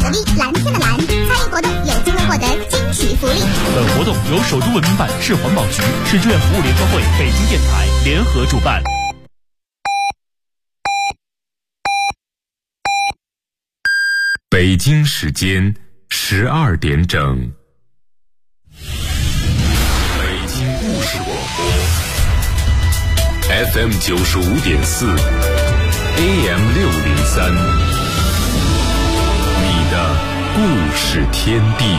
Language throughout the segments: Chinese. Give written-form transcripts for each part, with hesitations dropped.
力，蓝天的蓝，参与活动有机会获得惊喜福利。 本活动由首都文明办、市环保局、市志愿服务联合会、北京电台联合主办。 北京时间12点整。北京故事广播 FM 95.4 AM 603，你的故事天地。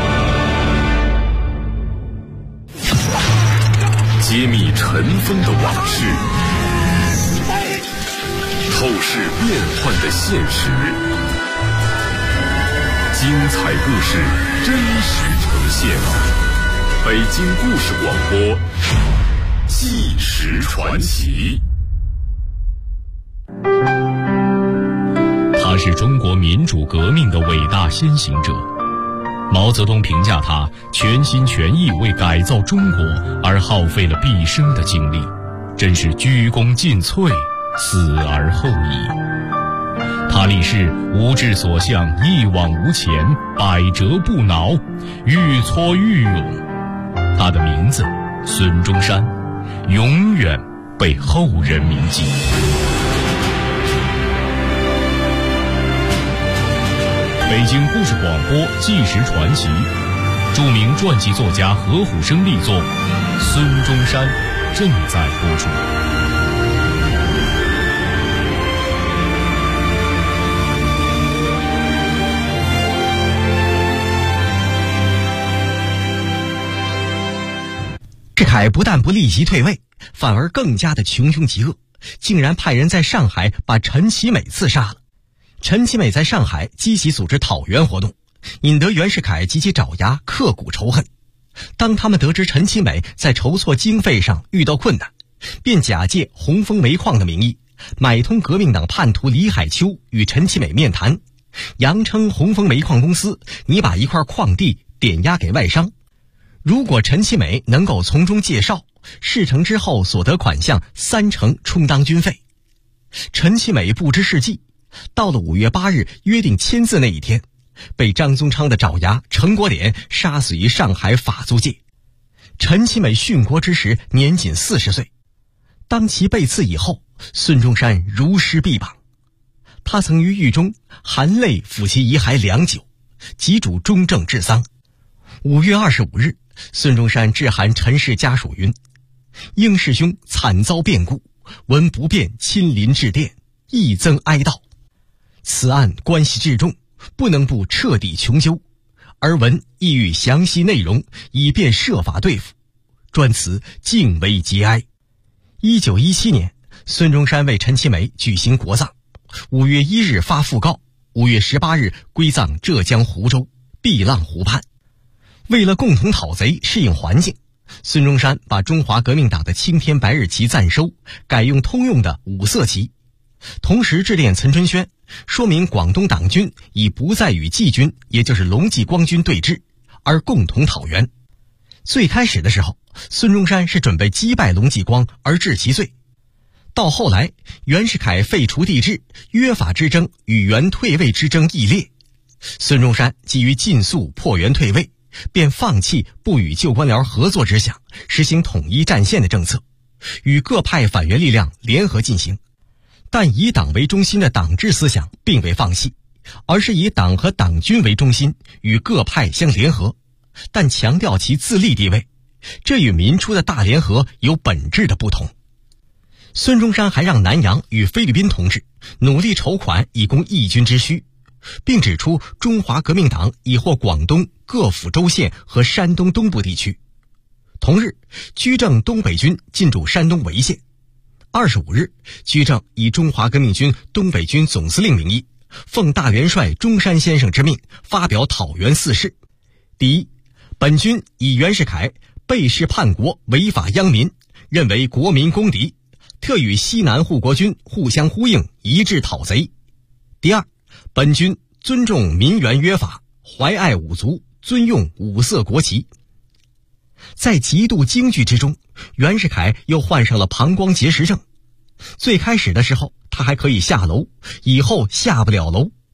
揭秘尘封的往事，透视变幻的现实，精彩故事真实呈现。北京故事广播，纪实传奇。 他是中国民主革命的伟大先行者。毛泽东评价他全心全意为改造中国而耗费了毕生的精力，真是鞠躬尽瘁，死而后已。他立誓无志所向，一往无前，百折不挠，愈挫愈勇。他的名字孙中山，永远被后人铭记。北京故事广播纪实传奇，著名传记作家何虎生力作《孙中山》正在播出。 世凯不但不立即退位，反而更加的穷凶极恶，竟然派人在上海把陈其美刺杀了。陈其美在上海积极组织讨袁活动，引得袁世凯及其爪牙刻骨仇恨。当他们得知陈其美在筹措经费上遇到困难，便假借红枫煤矿的名义，买通革命党叛徒李海秋与陈其美面谈，扬称红枫煤矿公司拟把一块矿地点押给外商，如果陈其美能够从中介绍，事成之后所得款项30%充当军费。陈其美不知是计，到了5月8日约定签字那一天，被张宗昌的爪牙陈国典杀死于上海法租界。陈其美殉国之时年仅40岁。当其被刺以后，孙中山如尸臂膀。他曾于狱中含泪抚其遗骸良久，急主中正治丧。5月25日，孙中山致函陈氏家属云：英师兄惨遭变故，闻不便亲临致电，益增哀悼。此案关系至重，不能不彻底穷究，而文意欲详细内容，以便设法对付。专此敬为节哀。1917年，孙中山为陈其美举行国葬，5月1日发讣告，5月18日归葬浙江湖州碧浪湖畔。为了共同讨贼适应环境，孙中山把中华革命党的青天白日旗暂收，改用通用的5色旗。同时致电岑春轩，说明广东党军已不再与季军，也就是龙继光军对峙，而共同讨袁。最开始的时候，孙中山是准备击败龙继光而治其罪。到后来，袁世凯废除帝制，约法之争与袁退位之争异烈，孙中山基于尽速破袁退位，便放弃不与旧官僚合作之想，实行统一战线的政策，与各派反袁力量联合进行。但以党为中心的党治思想并未放弃，而是以党和党军为中心，与各派相联合，但强调其自立地位，这与民初的大联合有本质的不同。孙中山还让南洋与菲律宾同志努力筹款以供义军之需，并指出中华革命党已获广东各府州县和山东东部地区。同日，居正东北军进驻山东潍县。25日，居正以中华革命军东北军总司令名义，奉大元帅中山先生之命，发表讨袁4事。第一，本军以袁世凯背弑叛国，违法殃民，认为国民公敌，特与西南护国军互相呼应，一致讨贼。第二，本军尊重民元约法，怀爱五族，尊用5色国旗。在极度惊惧之中，袁世凯又患上了膀胱结石症。最开始的时候，他还可以下楼，以后下不了楼，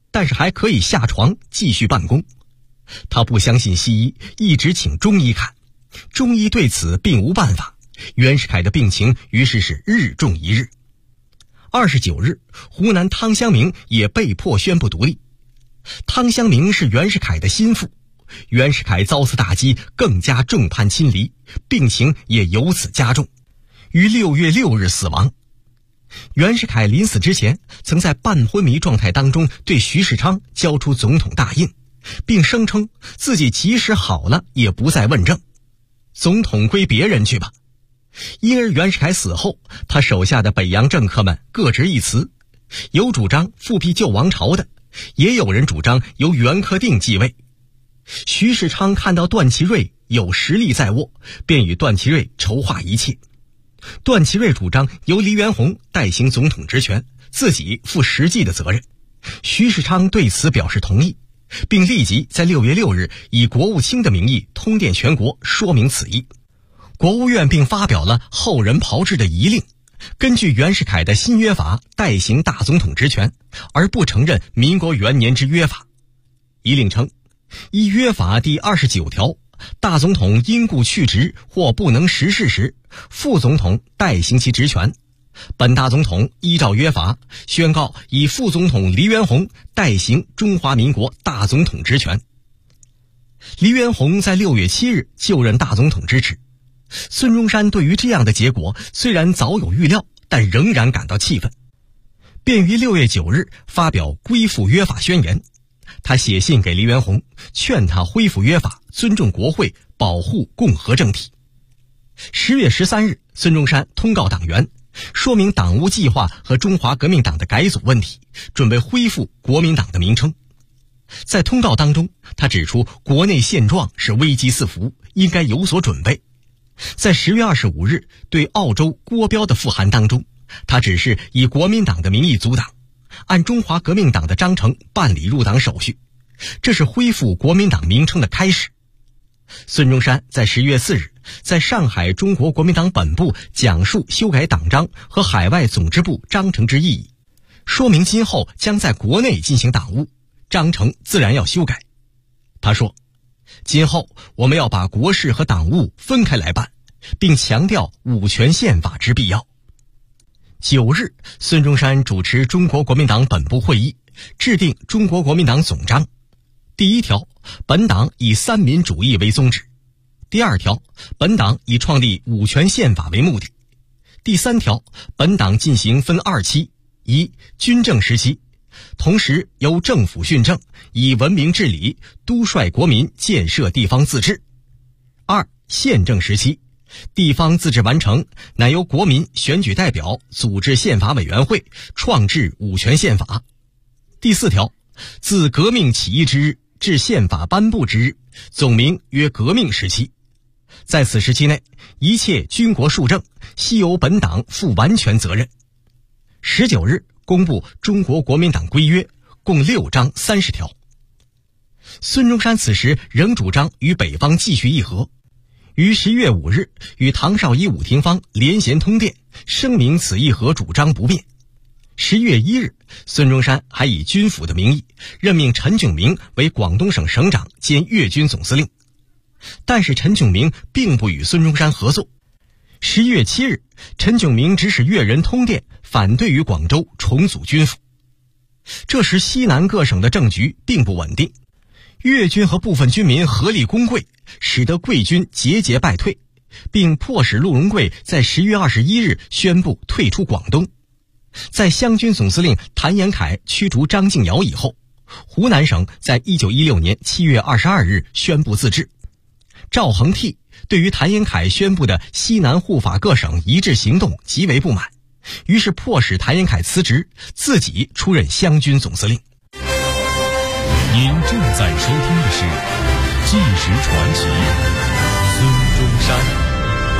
但是还可以下床继续办公。他不相信西医，一直请中医看，中医对此并无办法，袁世凯的病情于是是日重一日。29日，湖南汤湘明也被迫宣布独立。汤湘明是袁世凯的心腹，袁世凯遭此打击，更加众叛亲离，病情也由此加重，于6月6日死亡。袁世凯临死之前，曾在半昏迷状态当中对徐世昌交出总统大印，并声称自己即使好了也不再问政，总统归别人去吧。因而袁世凯死后，他手下的北洋政客们各执一词，有主张复辟旧王朝的，也有人主张由袁克定继位。徐世昌看到段祺瑞有实力在握，便与段祺瑞筹划一切。段祺瑞主张由黎元洪代行总统职权，自己负实际的责任。徐世昌对此表示同意，并立即在6月6日以国务卿的名义通电全国，说明此意。国务院并发表了后人炮制的遗令，根据袁世凯的新约法代行大总统职权，而不承认民国元年之约法。遗令称，依约法第29条，大总统因故去职或不能实事时，副总统代行其职权。本大总统依照约法宣告以副总统黎元洪代行中华民国大总统职权。黎元洪在6月7日就任大总统之职。孙中山对于这样的结果虽然早有预料，但仍然感到气愤，便于6月9日发表归附约法宣言。他写信给黎元洪，劝他恢复约法，尊重国会，保护共和政体。10月13日，孙中山通告党员，说明党务计划和中华革命党的改组问题，准备恢复国民党的名称。在通告当中，他指出国内现状是危机四伏，应该有所准备。在10月25日对澳洲郭彪的复函当中，他只是以国民党的名义组党，按中华革命党的章程办理入党手续，这是恢复国民党名称的开始。孙中山在10月4日在上海中国国民党本部讲述修改党章和海外总支部章程之意义，说明今后将在国内进行党务，章程自然要修改。他说，今后我们要把国事和党务分开来办，并强调五权宪法之必要。9日，孙中山主持中国国民党本部会议，制定中国国民党总章。第1条，本党以三民主义为宗旨。第2条，本党以创立五权宪法为目的。第3条，本党进行分2期：一、军政时期，同时由政府训政，以文明治理，督率国民建设地方自治。2、宪政时期，地方自治完成，乃由国民选举代表，组织宪法委员会，创制五权宪法。第4条，自革命起义之日至宪法颁布之日，总名曰革命时期。在此时期内，一切军国术政悉由本党负完全责任。19日公布中国国民党规约，共6章30条。孙中山此时仍主张与北方继续议和，于11月5日与唐绍仪、伍廷芳连衔通电，声明此议和主张不变。11月1日，孙中山还以军府的名义任命陈炯明为广东省省长兼粤军总司令，但是陈炯明并不与孙中山合作。11月7日，陈炯明指使粤人通电，反对于广州重组军府。这时西南各省的政局并不稳定，粤军和部分军民合力攻桂，使得桂军节节败退，并迫使陆荣桂在10月21日宣布退出广东。在湘军总司令谭延闿驱逐张敬尧以后，湖南省在1916年7月22日宣布自治。赵恒惕对于谭延闿宣布的西南护法各省一致行动极为不满，于是迫使谭延闿辞职，自己出任湘军总司令。 您正在收听的是《纪实传奇》，孙中山。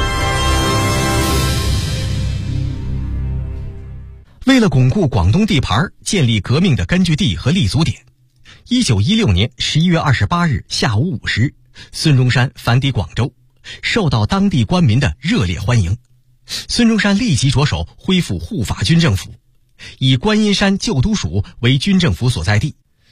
为了巩固广东地盘，建立革命的根据地和立足点，1916年11月28日下午5时，孙中山返抵广州，受到当地官民的热烈欢迎。孙中山立即着手恢复护法军政府，以观音山旧都署为军政府所在地，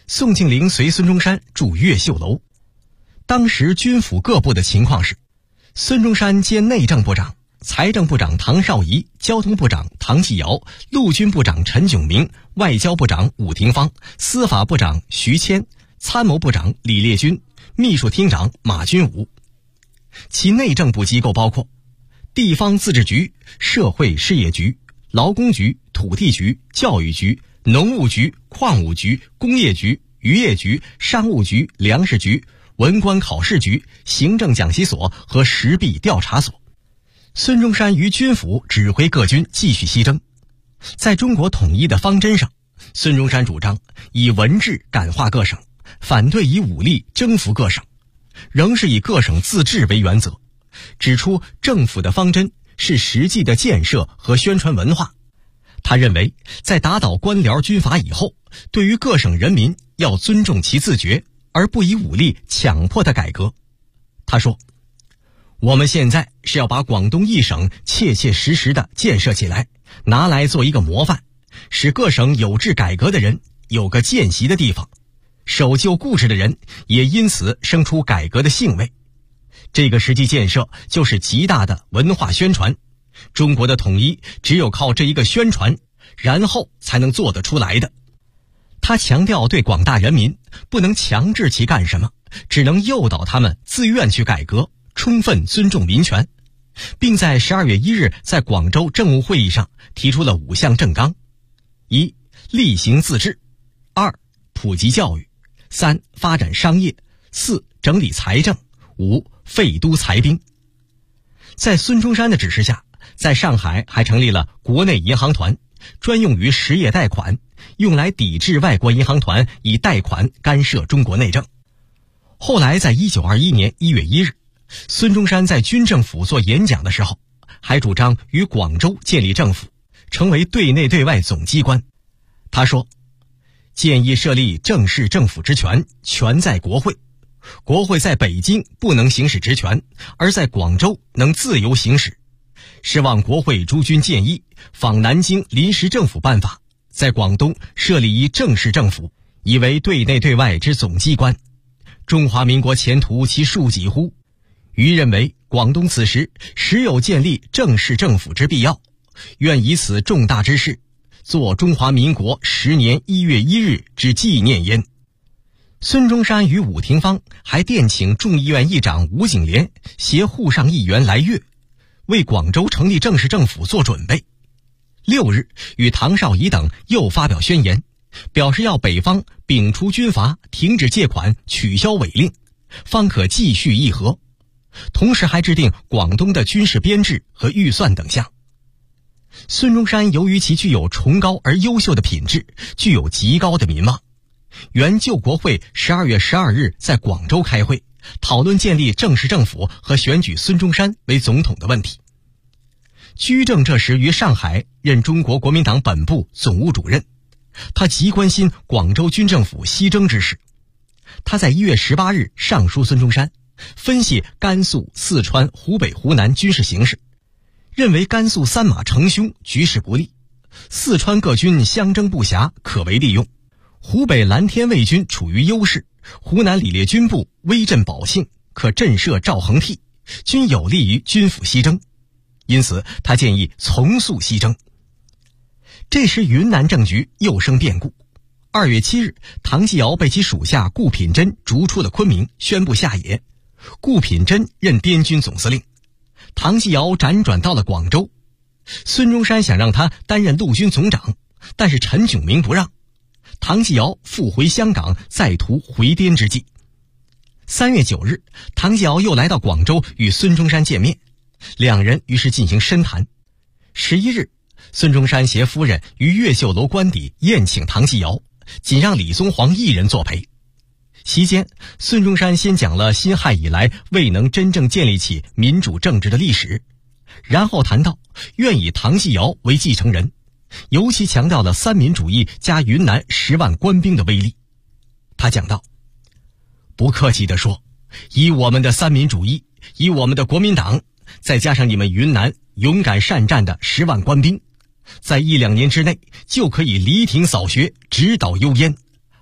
宋庆龄随孙中山住越秀楼。当时军府各部的情况是，孙中山兼内政部长，财政部长唐绍仪，交通部长唐继尧，陆军部长陈炯明，外交部长伍廷芳，司法部长徐谦，参谋部长李烈钧，秘书厅长马君武。其内政部机构包括地方自治局、社会事业局、劳工局、土地局、教育局、农务局、矿务局、工业局、渔业局、商务局、粮食局、文官考试局、行政讲习所和实弊调查所。孙中山于军府指挥各军继续西征。在中国统一的方针上，孙中山主张以文治感化各省，反对以武力征服各省，仍是以各省自治为原则，指出政府的方针是实际的建设和宣传文化。他认为，在打倒官僚军阀以后，对于各省人民要尊重其自觉，而不以武力强迫的改革。他说，我们现在是要把广东一省切切实实的建设起来，拿来做一个模范，使各省有志改革的人有个见习的地方，守旧固执的人也因此生出改革的兴味。这个实际建设就是极大的文化宣传，中国的统一只有靠这一个宣传，然后才能做得出来的。他强调对广大人民不能强制其干什么，只能诱导他们自愿去改革，充分尊重民权，并在12月1日在广州政务会议上提出了5项政纲： 1. 厉行自治； 2. 普及教育； 3. 发展商业； 4. 整理财政； 5. 废都裁兵。在孙中山的指示下，在上海还成立了国内银行团，专用于实业贷款，用来抵制外国银行团以贷款干涉中国内政。后来在1921年1月1日，孙中山在军政府做演讲的时候，还主张于广州建立政府，成为对内对外总机关。他说，建议设立正式政府之权，权在国会，国会在北京不能行使职权，而在广州能自由行使。是望国会诸君建议仿南京临时政府办法，在广东设立一正式政府，以为对内对外之总机关。中华民国前途其庶几乎？余认为广东此时实有建立正式政府之必要，愿以此重大之事，作中华民国10年1月1日之纪念焉。孙中山与伍廷芳还电请众议院议长吴景莲携沪上议员来粤，为广州成立正式政府做准备。6日与唐绍仪等又发表宣言，表示要北方摒除军阀，停止借款，取消违令，方可继续议和。同时还制定广东的军事编制和预算等项。孙中山由于其具有崇高而优秀的品质，具有极高的民望。原救国会12月12日在广州开会，讨论建立正式政府和选举孙中山为总统的问题。居正这时于上海任中国国民党本部总务主任，他极关心广州军政府西征之事。他在1月18日上书孙中山，分析甘肃、四川、湖北、湖南军事形势，认为甘肃三马成凶，局势不利；四川各军相争不暇，可为利用；湖北蓝天卫军处于优势，湖南李烈军部威震保庆，可震慑赵恒惕，均有利于军府西征。因此他建议从速西征。这时云南政局又生变故。2月7日，唐继尧被其属下顾品珍逐出了昆明，宣布下野。顾品珍任滇军总司令，唐继尧辗转到了广州。孙中山想让他担任陆军总长，但是陈炯明不让。唐继尧复回香港，再图回滇之计。3月9日，唐继尧又来到广州与孙中山见面，两人于是进行深谈。11日，孙中山携夫人于越秀楼官邸宴请唐继尧，仅让李宗煌一人作陪。席间，孙中山先讲了辛亥以来未能真正建立起民主政治的历史，然后谈到愿以唐继尧为继承人，尤其强调了三民主义加云南10万官兵的威力。他讲道，不客气地说，以我们的三民主义，以我们的国民党，再加上你们云南勇敢善战的10万官兵，在1-2年之内就可以犁庭扫穴，直捣幽燕，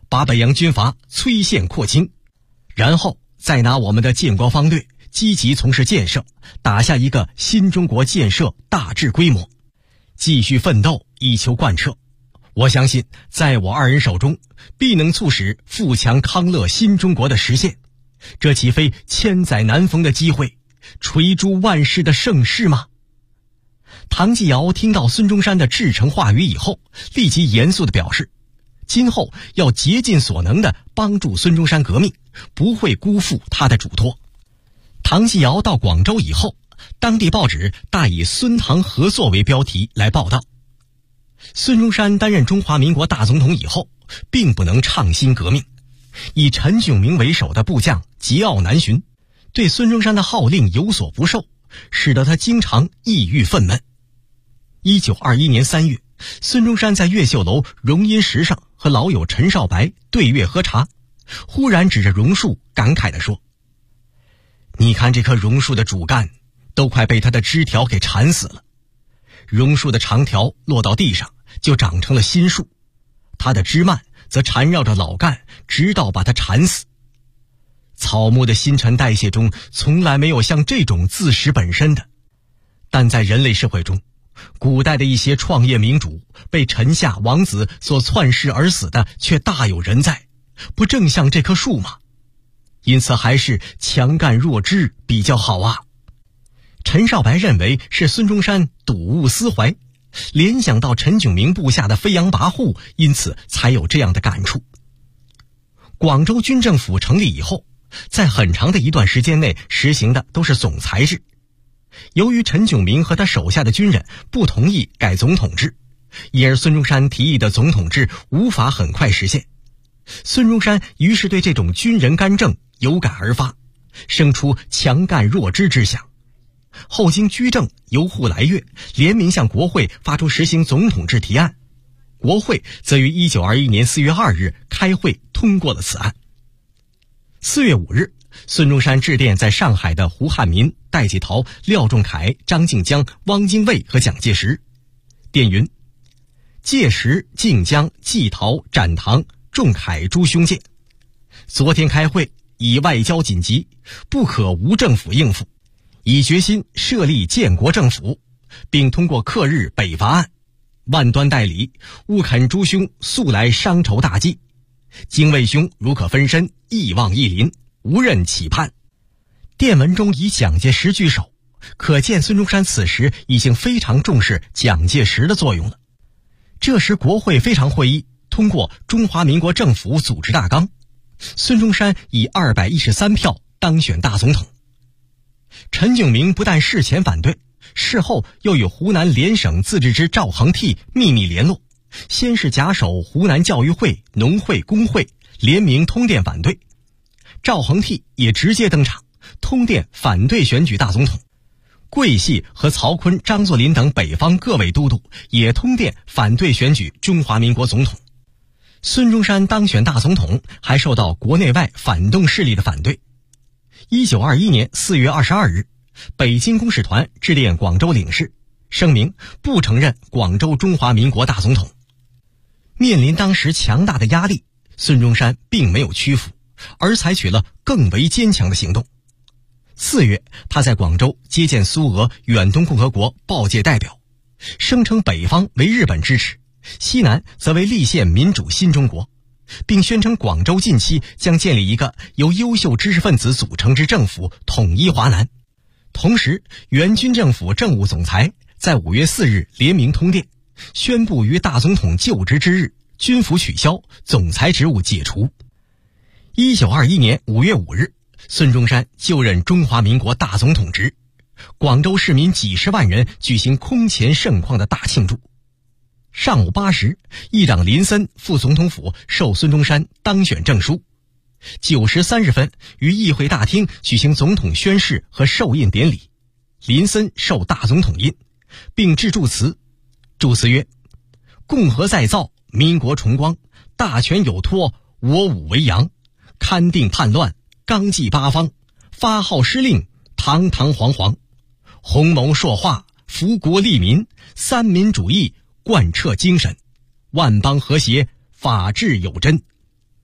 把北洋军阀摧陷扩清，然后再拿我们的建国方略积极从事建设，打下一个新中国建设大致规模，继续奋斗以求贯彻。我相信在我二人手中必能促使富强康乐新中国的实现，这岂非千载难逢的机会，垂诸万世的盛世吗？唐继尧听到孙中山的至诚话语以后，立即严肃地表示，今后要竭尽所能地帮助孙中山革命，不会辜负他的嘱托。唐继尧到广州以后，当地报纸大以孙唐合作为标题来报道。孙中山担任中华民国大总统以后，并不能倡新革命，以陈炯明为首的部将桀骜难驯，对孙中山的号令有所不受，使得他经常抑郁愤懑。1921年3月，孙中山在越秀楼荣荫石上和老友陈少白对月喝茶，忽然指着榕树感慨地说，你看这棵榕树的主干都快被它的枝条给缠死了，榕树的长条落到地上就长成了新树，它的枝蔓则缠绕着老干，直到把它缠死。草木的新陈代谢中从来没有像这种自食本身的，但在人类社会中，古代的一些创业民主被臣下王子所篡弑而死的却大有人在，不正像这棵树吗？因此还是强干弱枝比较好啊。陈少白认为是孙中山睹物思怀，联想到陈炯明部下的飞扬跋扈，因此才有这样的感触。广州军政府成立以后，在很长的一段时间内实行的都是总裁制。由于陈炯明和他手下的军人不同意改总统制，因而孙中山提议的总统制无法很快实现。孙中山于是对这种军人干政有感而发，生出强干弱枝之想。后经居正、由沪来粤联名向国会发出实行总统制提案，国会则于1921年4月2日开会通过了此案。4月5日，孙中山致电在上海的胡汉民、戴季陶、廖仲恺、张静江、汪精卫和蒋介石。电云：届时、静江、季陶、展堂、仲恺诸兄见，昨天开会，以外交紧急，不可无政府应付，已决心设立建国政府，并通过克日北伐案，万端待理，务恳诸兄速来商筹大计。精卫兄如可分身，一望一临，无任期盼。电文中以蒋介石居首，可见孙中山此时已经非常重视蒋介石的作用了。这时国会非常会议通过中华民国政府组织大纲，孙中山以213票当选大总统。陈炯明不但事前反对，事后又与湖南联省自治之赵恒惕秘密联络，先是假手湖南教育会、农会、工会联名通电反对，赵恒惕也直接登场，通电反对选举大总统。桂系和曹锟、张作霖等北方各位都督也通电反对选举中华民国总统。孙中山当选大总统还受到国内外反动势力的反对。1921年4月22日，北京公使团致电广州领事，声明不承认广州中华民国大总统。面临当时强大的压力，孙中山并没有屈服，而采取了更为坚强的行动。4月，他在广州接见苏俄远东共和国报界代表，声称北方为日本支持，西南则为立宪民主新中国，并宣称广州近期将建立一个由优秀知识分子组成之政府，统一华南。同时，原军政府政务总裁在5月4日联名通电，宣布于大总统就职之日，军服取消，总裁职务解除。1921年5月5日，孙中山就任中华民国大总统职，广州市民几十万人举行空前盛况的大庆祝。上午8时，议长林森赴总统府授孙中山当选证书。9时30分，于议会大厅举行总统宣誓和授印典礼，林森授大总统印，并致祝词。祝词曰：共和再造，民国重光，大权有托，我武为扬，勘定叛乱，纲纪八方，发号施令，堂堂皇皇，鸿谋硕化，福国利民，三民主义贯彻精神，万邦和谐，法治有真。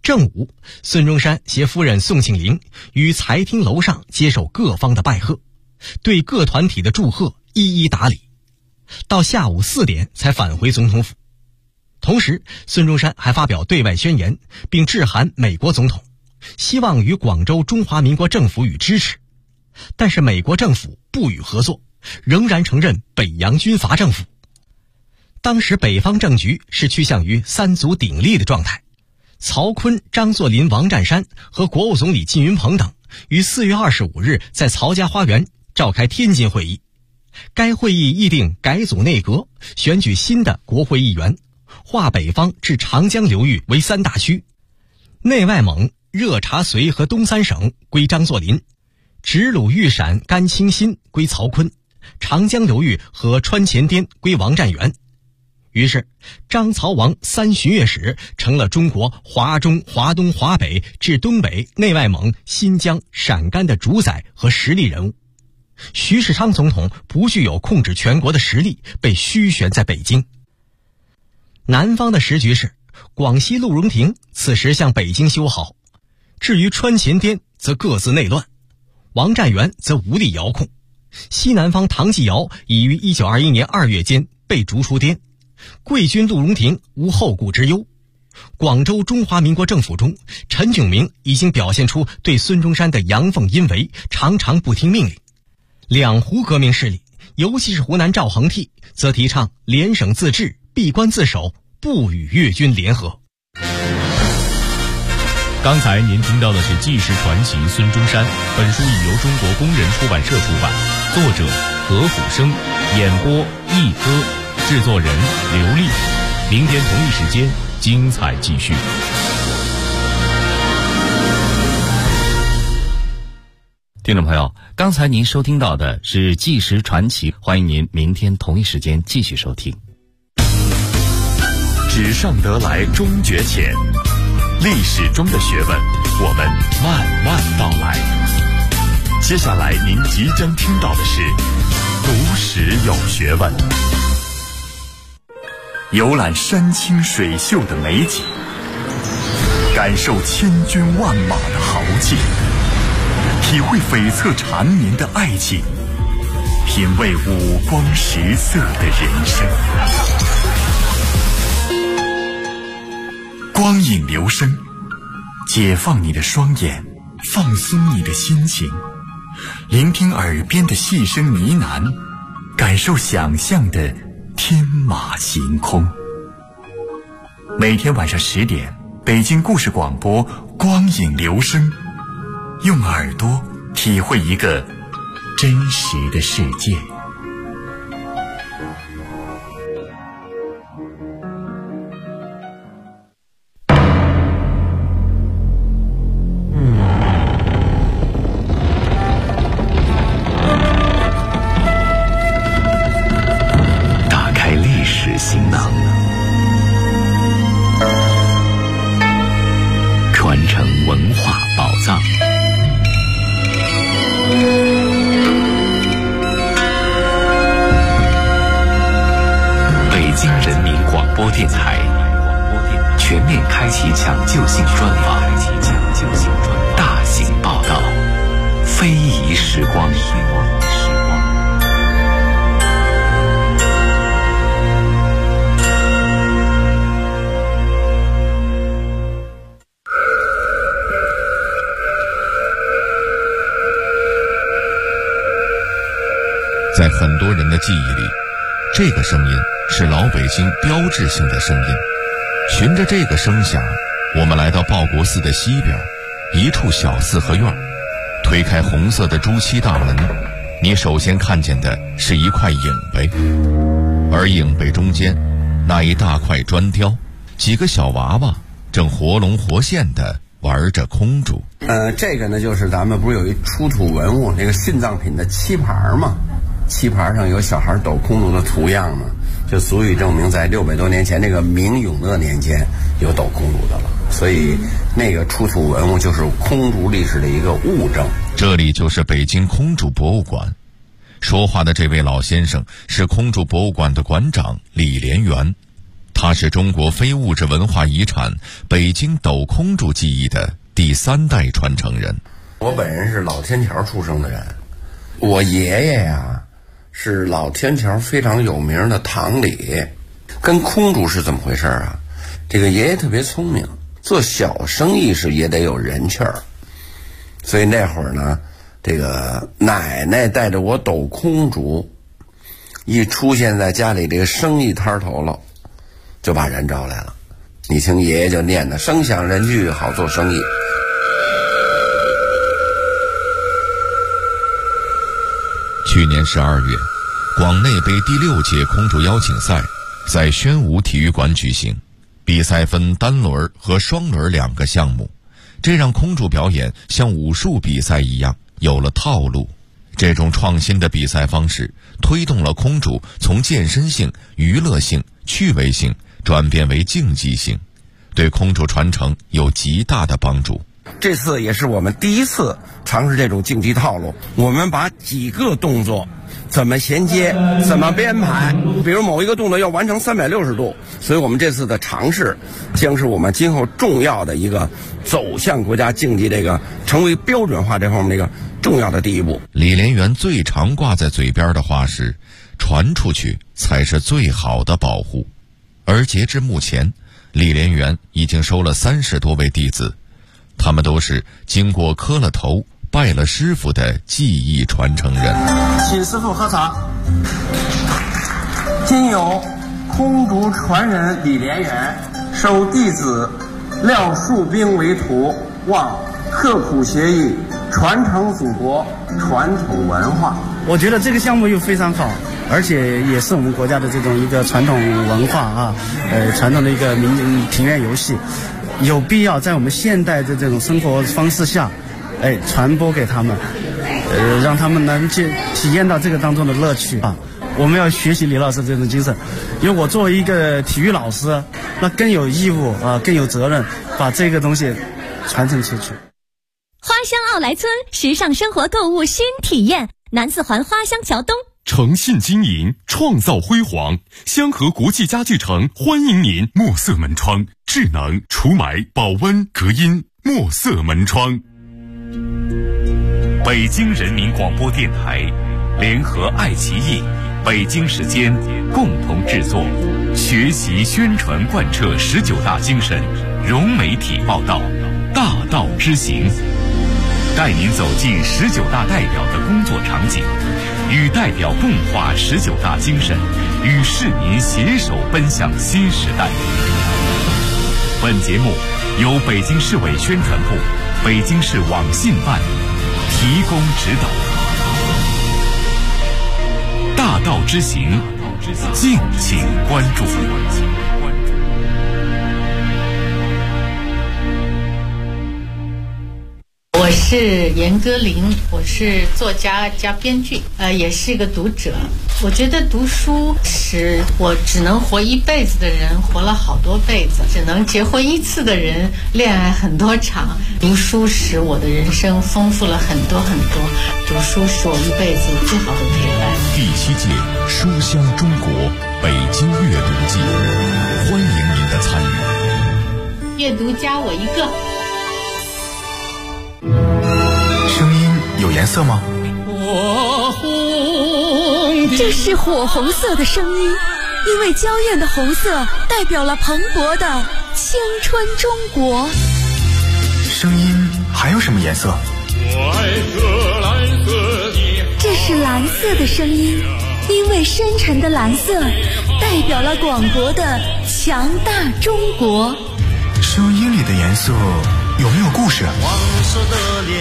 正午，孙中山携夫人宋庆龄于财厅楼上接受各方的拜贺，对各团体的祝贺一一打理，到下午4点才返回总统府。同时，孙中山还发表对外宣言，并致函美国总统，希望与广州中华民国政府予支持。但是美国政府不予合作，仍然承认北洋军阀政府。当时北方政局是趋向于三足鼎立的状态，曹锟、张作霖、王占山和国务总理靳云鹏等于4月25日在曹家花园召开天津会议。该会议议定改组内阁，选举新的国会议员，划北方至长江流域为3大区，内外蒙、热察绥和东三省归张作霖，直鲁豫陕甘青新归曹锟，长江流域和川黔滇归王占元。于是张曹王3巡阅使成了中国华中、华东、华北至东北、内外蒙、新疆、陕甘的主宰和实力人物。徐世昌总统不具有控制全国的实力，被虚悬在北京。南方的时局是，广西陆荣廷此时向北京修好，至于川黔滇则各自内乱，王占元则无力遥控。西南方唐继尧已于1921年2月间被逐出滇，贵军陆荣廷无后顾之忧。广州中华民国政府中，陈炯明已经表现出对孙中山的阳奉阴违，常常不听命令。两湖革命势力，尤其是湖南赵恒惕，则提倡联省自治、闭关自守，不与粤军联合。 刚才您听到的是纪实传奇孙中山，本书已由中国工人出版社出版，作者何虎生，演播一哥，制作人刘丽。明天同一时间精彩继续。 听众朋友，刚才您收听到的是纪实传奇，欢迎您明天同一时间继续收听。 纸上得来终觉浅，历史中的学问我们慢慢道来。接下来您即将听到的是读史有学问，游览山清水秀的美景，感受千军万马的豪气，体会悱恻缠绵的爱情，品味五光十色的人生。光影流声，解放你的双眼，放松你的心情，聆听耳边的细声呢喃，感受想象的天马行空。每天晚上10点，北京故事广播光影流声，用耳朵体会一个真实的世界。打开历史行囊，传承文化宝藏。北京人民广播电台全面开启抢救性专访，大型报道，非遗时光。 在很多人的记忆里，这个声音是老北京标志性的声音。循着这个声响，我们来到报国寺的西边一处小四合院，推开红色的朱漆大门，你首先看见的是一块影碑，而影碑中间那一大块砖雕，几个小娃娃正活龙活现地玩着空竹。 这个呢，就是咱们不是有一出土文物，那个殉葬品的漆盘吗？漆盘上有小孩抖空竹的图样呢，就足以证明在600多年前这个明永乐年间有抖空竹的了。所以那个出土文物就是空竹历史的一个物证。 这里就是北京空竹博物馆。说话的这位老先生是空竹博物馆的馆长李连元， 他是中国非物质文化遗产北京斗空竹技艺的第3代传承人。 我本人是老天桥出生的人，我爷爷呀是老天桥非常有名的堂里。跟空竹是怎么回事啊？这个爷爷特别聪明，做小生意是也得有人气儿，所以那会儿呢，这个奶奶带着我抖空竹，一出现在家里这个生意摊头了，就把人招来了。你听爷爷就念的声响人聚，好做生意。 去年12月，广内杯第6届空竹邀请赛在宣武体育馆举行，比赛分单轮和双轮2个项目，这让空竹表演像武术比赛一样有了套路。这种创新的比赛方式推动了空竹从健身性、娱乐性、趣味性转变为竞技性，对空竹传承有极大的帮助。 这次也是我们第一次尝试这种竞技套路，我们把几个动作怎么衔接，怎么编排，比如某一个动作要完成360度，所以我们这次的尝试将是我们今后重要的一个走向国家竞技这个成为标准化这方面的一个重要的第一步。 李连元最常挂在嘴边的话是，传出去才是最好的保护。而截至目前，李连元已经收了30多位弟子，他们都是经过磕了头拜了师傅的技艺传承人。 请师傅喝茶。今有空竹传人李连元收弟子廖树兵为徒，望刻苦学艺，传承祖国传统文化。 我觉得这个项目又非常好，而且也是我们国家的这种一个传统文化啊，传统的一个庭院游戏，有必要在我们现代的这种生活方式下，传播给他们，让他们能去体验到这个当中的乐趣啊。我们要学习李老师这种精神，因为我作为一个体育老师，那更有义务啊，更有责任把这个东西传承出去。 花乡奥莱村时尚生活购物新体验，南四环花乡桥东。 诚信经营，创造辉煌。香河国际家具城欢迎您。墨色门窗，智能除霾、保温、隔音。墨色门窗。北京人民广播电台联合爱奇艺、北京时间共同制作，学习宣传贯彻19大精神，融媒体报道，大道之行，带您走进19大代表的工作场景，与代表共话19大精神，与市民携手奔向新时代。本节目由北京市委宣传部、北京市网信办提供指导。大道之行，敬请关注。 我是严歌苓，我是作家加编剧，也是一个读者。我觉得读书使我只能活一辈子的人活了好多辈子，只能结婚1次的人恋爱很多场。读书使我的人生丰富了很多很多，读书是我一辈子最好的陪伴。 第7届书香中国北京阅读季，欢迎您的参与。 阅读加我一个。 声音有颜色吗？ 这是火红色的声音，因为娇艳的红色代表了蓬勃的青春中国。 声音还有什么颜色？ 这是蓝色的声音，因为深沉的蓝色代表了广博的强大中国。 声音里的颜色有没有故事？